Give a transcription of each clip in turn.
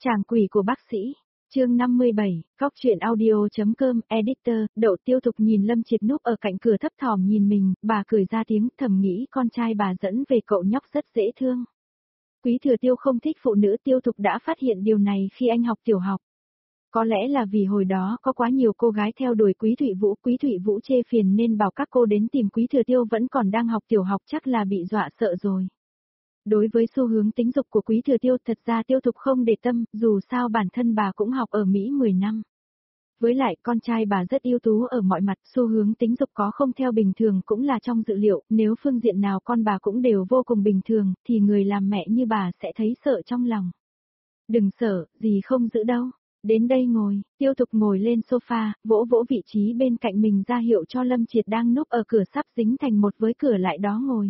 Chàng quỷ của bác sĩ, chương 57, góc truyện audio.com, editor, Đậu Tiêu Thục nhìn Lâm Triệt núp ở cạnh cửa thấp thỏm nhìn mình, bà cười ra tiếng thầm nghĩ con trai bà dẫn về cậu nhóc rất dễ thương. Quý Thừa Tiêu không thích phụ nữ, Tiêu Thục đã phát hiện điều này khi anh học tiểu học. Có lẽ là vì hồi đó có quá nhiều cô gái theo đuổi Quý Thụy Vũ chê phiền nên bảo các cô đến tìm Quý Thừa Tiêu vẫn còn đang học tiểu học chắc là bị dọa sợ rồi. Đối với xu hướng tính dục của Quý Thừa Tiêu thật ra Tiêu Thục không để tâm, dù sao bản thân bà cũng học ở Mỹ 10 năm. Với lại con trai bà rất ưu tú ở mọi mặt, xu hướng tính dục có không theo bình thường cũng là trong dự liệu, nếu phương diện nào con bà cũng đều vô cùng bình thường, thì người làm mẹ như bà sẽ thấy sợ trong lòng. Đừng sợ, gì không giữ đâu. Đến đây ngồi, Tiêu Thục ngồi lên sofa, vỗ vỗ vị trí bên cạnh mình ra hiệu cho Lâm Triệt đang núp ở cửa sắp dính thành một với cửa lại đó ngồi.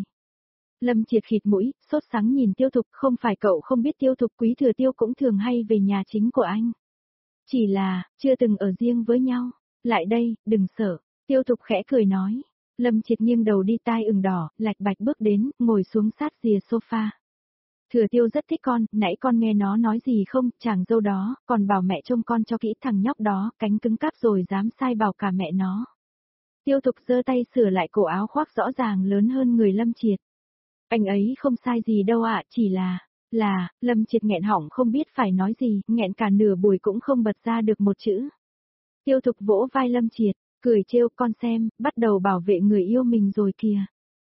Lâm Triệt khịt mũi, sốt sắng nhìn Tiêu Thục, không phải cậu không biết Tiêu Thục Quý Thừa Tiêu cũng thường hay về nhà chính của anh. Chỉ là, chưa từng ở riêng với nhau. Lại đây, đừng sợ. Tiêu Thục khẽ cười nói. Lâm Triệt nghiêng đầu đi tai ửng đỏ, lạch bạch bước đến, ngồi xuống sát rìa sofa. Thừa Tiêu rất thích con, nãy con nghe nó nói gì không, chàng dâu đó, còn bảo mẹ trông con cho kỹ thằng nhóc đó, cánh cứng cáp rồi dám sai bảo cả mẹ nó. Tiêu Thục giơ tay sửa lại cổ áo khoác rõ ràng lớn hơn người Lâm Triệt. Anh ấy không sai gì đâu ạ, chỉ là, Lâm Triệt nghẹn họng không biết phải nói gì, nghẹn cả nửa buổi cũng không bật ra được một chữ. Tiêu Thục vỗ vai Lâm Triệt, cười trêu con xem, bắt đầu bảo vệ người yêu mình rồi kìa.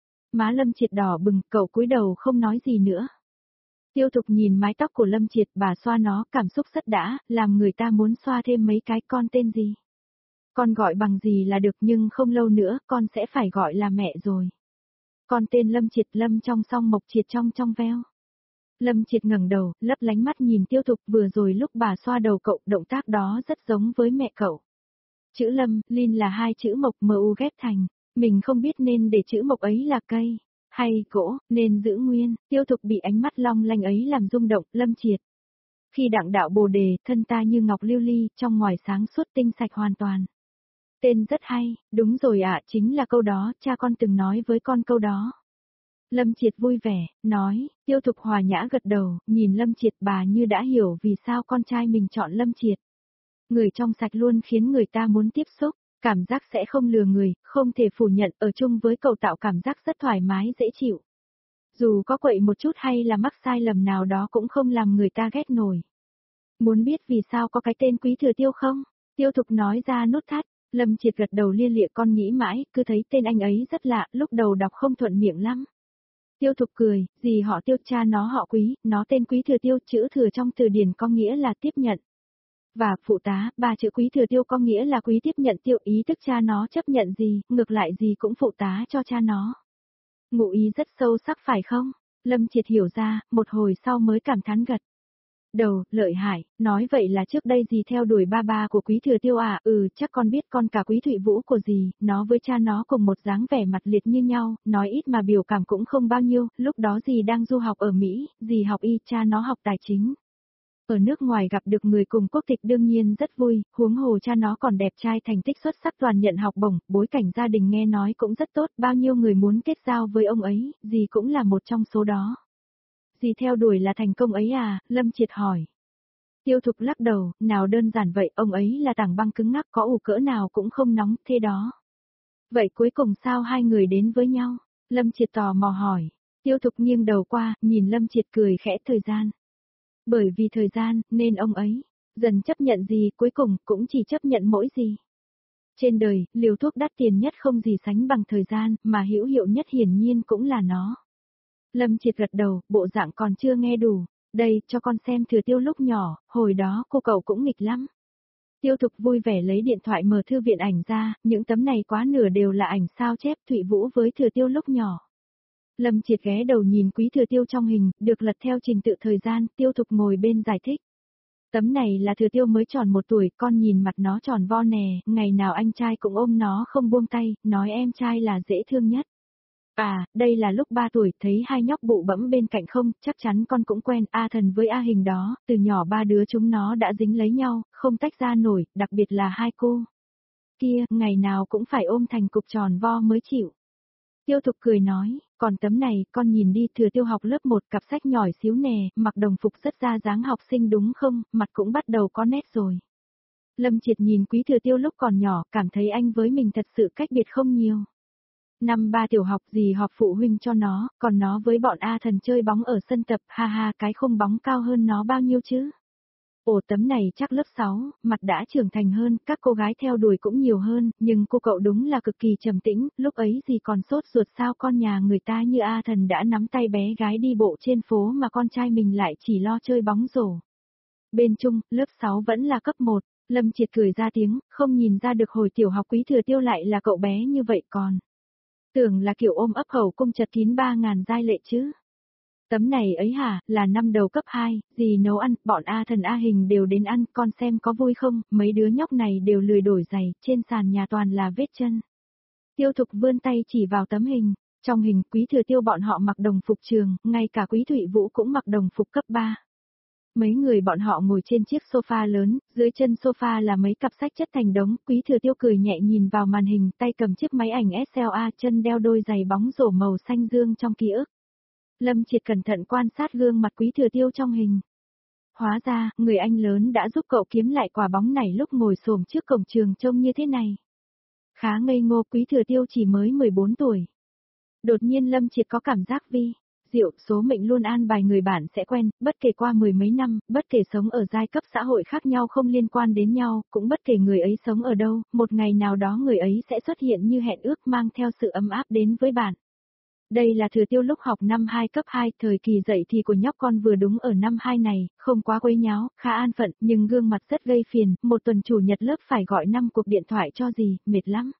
Má Lâm Triệt đỏ bừng, cậu cúi đầu không nói gì nữa. Tiêu Thục nhìn mái tóc của Lâm Triệt, bà xoa nó, cảm xúc rất đã, làm người ta muốn xoa thêm mấy cái. Con tên gì? Con gọi bằng gì là được nhưng không lâu nữa con sẽ phải gọi là mẹ rồi. Con tên Lâm Triệt, Lâm trong song mộc triệt trong veo. Lâm Triệt ngẩng đầu, lấp lánh mắt nhìn Tiêu Thục, vừa rồi lúc bà xoa đầu cậu, động tác đó rất giống với mẹ cậu. Chữ Lâm, Linh là hai chữ mộc mu ghép thành, mình không biết nên để chữ mộc ấy là cây hay gỗ, nên giữ nguyên. Tiêu Thục bị ánh mắt long lanh ấy làm rung động. Lâm Triệt. Khi đặng đạo Bồ đề, thân ta như ngọc lưu ly, trong ngoài sáng suốt tinh sạch hoàn toàn. Tên rất hay, đúng rồi ạ, chính là câu đó, cha con từng nói với con câu đó. Lâm Triệt vui vẻ, nói. Tiêu Thục hòa nhã gật đầu, nhìn Lâm Triệt, bà như đã hiểu vì sao con trai mình chọn Lâm Triệt. Người trong sạch luôn khiến người ta muốn tiếp xúc, cảm giác sẽ không lừa người, không thể phủ nhận, ở chung với cậu tạo cảm giác rất thoải mái dễ chịu. Dù có quậy một chút hay là mắc sai lầm nào đó cũng không làm người ta ghét nổi. Muốn biết vì sao có cái tên Quý Thừa Tiêu không? Tiêu Thục nói ra nút thắt. Lâm Triệt gật đầu lia lịa, con nghĩ mãi, cứ thấy tên anh ấy rất lạ, lúc đầu đọc không thuận miệng lắm. Tiêu Thục cười, gì họ Tiêu, cha nó họ Quý, nó tên Quý Thừa Tiêu, chữ thừa trong từ điển có nghĩa là tiếp nhận. Và phụ tá, ba chữ Quý Thừa Tiêu có nghĩa là Quý tiếp nhận Tiêu, ý tức cha nó chấp nhận gì, ngược lại gì cũng phụ tá cho cha nó. Ngụ ý rất sâu sắc phải không? Lâm Triệt hiểu ra, một hồi sau mới cảm thán gật đầu, lợi hại, nói vậy là trước đây dì theo đuổi ba của Quý Thừa Tiêu à? Chắc con biết con cả Quý Thụy Vũ của dì, nó với cha nó cùng một dáng vẻ mặt liệt như nhau, nói ít mà biểu cảm cũng không bao nhiêu, lúc đó dì đang du học ở Mỹ, dì học y, cha nó học tài chính. Ở nước ngoài gặp được người cùng quốc tịch đương nhiên rất vui, huống hồ cha nó còn đẹp trai, thành tích xuất sắc, toàn nhận học bổng, bối cảnh gia đình nghe nói cũng rất tốt, bao nhiêu người muốn kết giao với ông ấy, dì cũng là một trong số đó. Dì theo đuổi là thành công ấy à? Lâm Triệt hỏi. Tiêu Thục lắc đầu, nào đơn giản vậy, ông ấy là tảng băng cứng ngắc, có ủ cỡ nào cũng không nóng thế đó. Vậy cuối cùng sao hai người đến với nhau? Lâm Triệt tò mò hỏi. Tiêu Thục nghiêng đầu qua, nhìn Lâm Triệt cười khẽ, thời gian. Bởi vì thời gian, nên ông ấy dần chấp nhận gì, cuối cùng cũng chỉ chấp nhận mỗi gì. Trên đời, liều thuốc đắt tiền nhất không gì sánh bằng thời gian, mà hữu hiệu nhất hiển nhiên cũng là nó. Lâm Triệt gật đầu, bộ dạng còn chưa nghe đủ. Đây, cho con xem Thừa Tiêu lúc nhỏ, hồi đó cô cậu cũng nghịch lắm. Tiêu Thục vui vẻ lấy điện thoại mở thư viện ảnh ra, những tấm này quá nửa đều là ảnh sao chép Thụy Vũ với Thừa Tiêu lúc nhỏ. Lâm Triệt ghé đầu nhìn Quý Thừa Tiêu trong hình, được lật theo trình tự thời gian, Tiêu Thục ngồi bên giải thích. Tấm này là Thừa Tiêu mới tròn 1 tuổi, con nhìn mặt nó tròn vo nè, ngày nào anh trai cũng ôm nó không buông tay, nói em trai là dễ thương nhất. À, đây là lúc 3 tuổi, thấy hai nhóc bụ bẫm bên cạnh không, chắc chắn con cũng quen, A Thần với A Hình đó, từ nhỏ ba đứa chúng nó đã dính lấy nhau, không tách ra nổi, đặc biệt là hai cô kia, ngày nào cũng phải ôm thành cục tròn vo mới chịu. Tiêu Thục cười nói, còn tấm này, con nhìn đi, Thừa Tiêu học lớp 1, cặp sách nhỏ xíu nè, mặc đồng phục rất ra dáng học sinh đúng không, mặt cũng bắt đầu có nét rồi. Lâm Triệt nhìn Quý Thừa Tiêu lúc còn nhỏ, cảm thấy anh với mình thật sự cách biệt không nhiều. Năm 3 tiểu học gì họp phụ huynh cho nó, còn nó với bọn A Thần chơi bóng ở sân tập, ha ha, cái không bóng cao hơn nó bao nhiêu chứ. Ồ, tấm này chắc lớp 6, mặt đã trưởng thành hơn, các cô gái theo đuổi cũng nhiều hơn, nhưng cô cậu đúng là cực kỳ trầm tĩnh, lúc ấy gì còn sốt ruột sao con nhà người ta như A Thần đã nắm tay bé gái đi bộ trên phố mà con trai mình lại chỉ lo chơi bóng rổ. Bên Trung, lớp 6 vẫn là cấp 1, Lâm Triệt cười ra tiếng, không nhìn ra được hồi tiểu học Quý Thừa Tiêu lại là cậu bé như vậy còn. Tưởng là kiểu ôm ấp hậu cung chật kín 3.000 giai lệ chứ. Tấm này ấy hả, là năm đầu cấp 2, gì nấu ăn, bọn A Thần A Hình đều đến ăn, con xem có vui không, mấy đứa nhóc này đều lười đổi giày, trên sàn nhà toàn là vết chân. Tiêu Thục vươn tay chỉ vào tấm hình, trong hình Quý Thừa Tiêu bọn họ mặc đồng phục trường, ngay cả Quý Thụy Vũ cũng mặc đồng phục cấp 3. Mấy người bọn họ ngồi trên chiếc sofa lớn, dưới chân sofa là mấy cặp sách chất thành đống, Quý Thừa Tiêu cười nhẹ nhìn vào màn hình, tay cầm chiếc máy ảnh SLA, chân đeo đôi giày bóng rổ màu xanh dương trong ký ức. Lâm Triệt cẩn thận quan sát gương mặt Quý Thừa Tiêu trong hình. Hóa ra, người anh lớn đã giúp cậu kiếm lại quả bóng này lúc ngồi xổm trước cổng trường trông như thế này. Khá ngây ngô, Quý Thừa Tiêu chỉ mới 14 tuổi. Đột nhiên Lâm Triệt có cảm giác diệu, số mệnh luôn an bài người bạn sẽ quen, bất kể qua mười mấy năm, bất kể sống ở giai cấp xã hội khác nhau không liên quan đến nhau, cũng bất kể người ấy sống ở đâu, một ngày nào đó người ấy sẽ xuất hiện như hẹn ước mang theo sự ấm áp đến với bạn. Đây là Thừa Tiêu lúc học năm 2 cấp 2, thời kỳ dậy thì của nhóc con vừa đúng ở năm 2 này, không quá quấy nháo, khá an phận, nhưng gương mặt rất gây phiền, một tuần chủ nhật lớp phải gọi 5 cuộc điện thoại cho gì, mệt lắm.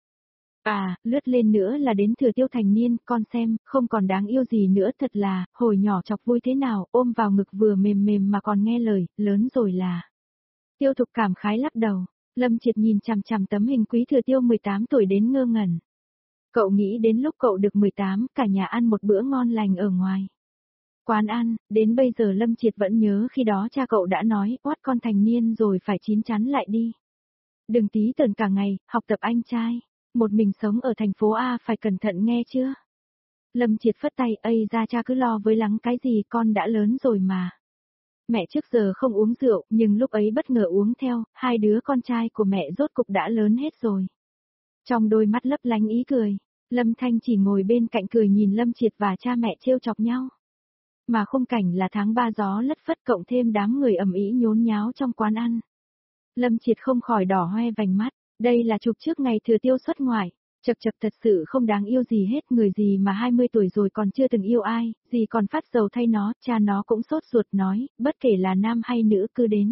À, lướt lên nữa là đến Thừa Tiêu thành niên, con xem, không còn đáng yêu gì nữa, thật là, hồi nhỏ chọc vui thế nào, ôm vào ngực vừa mềm mềm mà còn nghe lời, lớn rồi là. Tiêu Thục cảm khái lắc đầu, Lâm Triệt nhìn chằm chằm tấm hình Quý Thừa Tiêu 18 tuổi đến ngơ ngẩn. Cậu nghĩ đến lúc cậu được 18, cả nhà ăn một bữa ngon lành ở ngoài quán ăn, đến bây giờ Lâm Triệt vẫn nhớ khi đó cha cậu đã nói, oát con thành niên rồi phải chín chắn lại đi. Đừng tí tởn cả ngày, học tập anh trai. Một mình sống ở thành phố A phải cẩn thận nghe chưa? Lâm Triệt phất tay, ây ra cha cứ lo với lắng cái gì, con đã lớn rồi mà. Mẹ trước giờ không uống rượu, nhưng lúc ấy bất ngờ uống theo, hai đứa con trai của mẹ rốt cục đã lớn hết rồi. Trong đôi mắt lấp lánh ý cười, Lâm Thanh chỉ ngồi bên cạnh cười nhìn Lâm Triệt và cha mẹ trêu chọc nhau. Mà khung cảnh là tháng 3 gió lất phất cộng thêm đám người ầm ĩ nhốn nháo trong quán ăn. Lâm Triệt không khỏi đỏ hoe vành mắt. Đây là chụp trước ngày Thừa Tiêu xuất ngoại, chật chật thật sự không đáng yêu gì hết, người gì mà 20 tuổi rồi còn chưa từng yêu ai, gì còn phát dầu thay nó, cha nó cũng sốt ruột nói, bất kể là nam hay nữ cứ đến.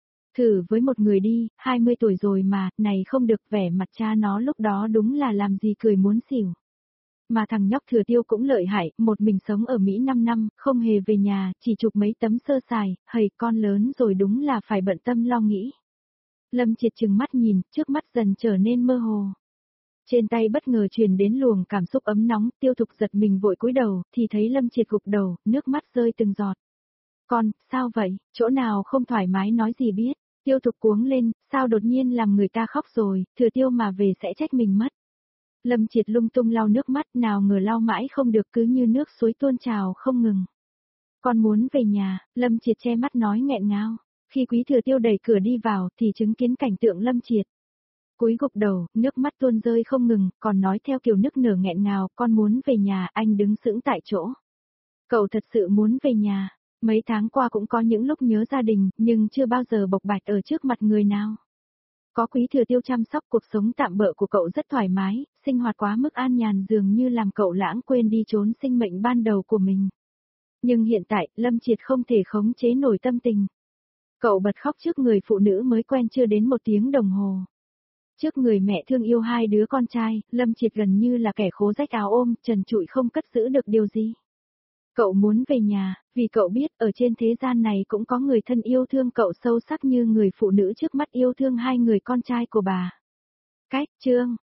Thử với một người đi, 20 tuổi rồi mà, này không được, vẻ mặt cha nó lúc đó đúng là làm gì cười muốn xỉu. Mà thằng nhóc Thừa Tiêu cũng lợi hại, một mình sống ở Mỹ 5 năm, không hề về nhà, chỉ chụp mấy tấm sơ sài, hầy con lớn rồi đúng là phải bận tâm lo nghĩ. Lâm Triệt trừng mắt nhìn, trước mắt dần trở nên mơ hồ. Trên tay bất ngờ truyền đến luồng cảm xúc ấm nóng, Tiêu Thục giật mình vội cúi đầu, thì thấy Lâm Triệt gục đầu, nước mắt rơi từng giọt. Con, sao vậy, chỗ nào không thoải mái nói gì biết, Tiêu Thục cuống lên, sao đột nhiên làm người ta khóc rồi, Thừa Tiêu mà về sẽ trách mình mất. Lâm Triệt lung tung lau nước mắt, nào ngờ lau mãi không được, cứ như nước suối tuôn trào không ngừng. Con muốn về nhà, Lâm Triệt che mắt nói nghẹn ngào. Khi Quý Thừa Tiêu đẩy cửa đi vào thì chứng kiến cảnh tượng Lâm Triệt. Cúi gục đầu, nước mắt tuôn rơi không ngừng, còn nói theo kiểu nức nở nghẹn ngào, con muốn về nhà, anh đứng sững tại chỗ. Cậu thật sự muốn về nhà, mấy tháng qua cũng có những lúc nhớ gia đình, nhưng chưa bao giờ bộc bạch ở trước mặt người nào. Có Quý Thừa Tiêu chăm sóc, cuộc sống tạm bợ của cậu rất thoải mái, sinh hoạt quá mức an nhàn dường như làm cậu lãng quên đi chốn sinh mệnh ban đầu của mình. Nhưng hiện tại, Lâm Triệt không thể khống chế nổi tâm tình. Cậu bật khóc trước người phụ nữ mới quen chưa đến 1 tiếng đồng hồ. Trước người mẹ thương yêu hai đứa con trai, Lâm Triệt gần như là kẻ khố rách áo ôm, trần trụi không cất giữ được điều gì. Cậu muốn về nhà, vì cậu biết ở trên thế gian này cũng có người thân yêu thương cậu sâu sắc như người phụ nữ trước mắt yêu thương hai người con trai của bà. Cách chương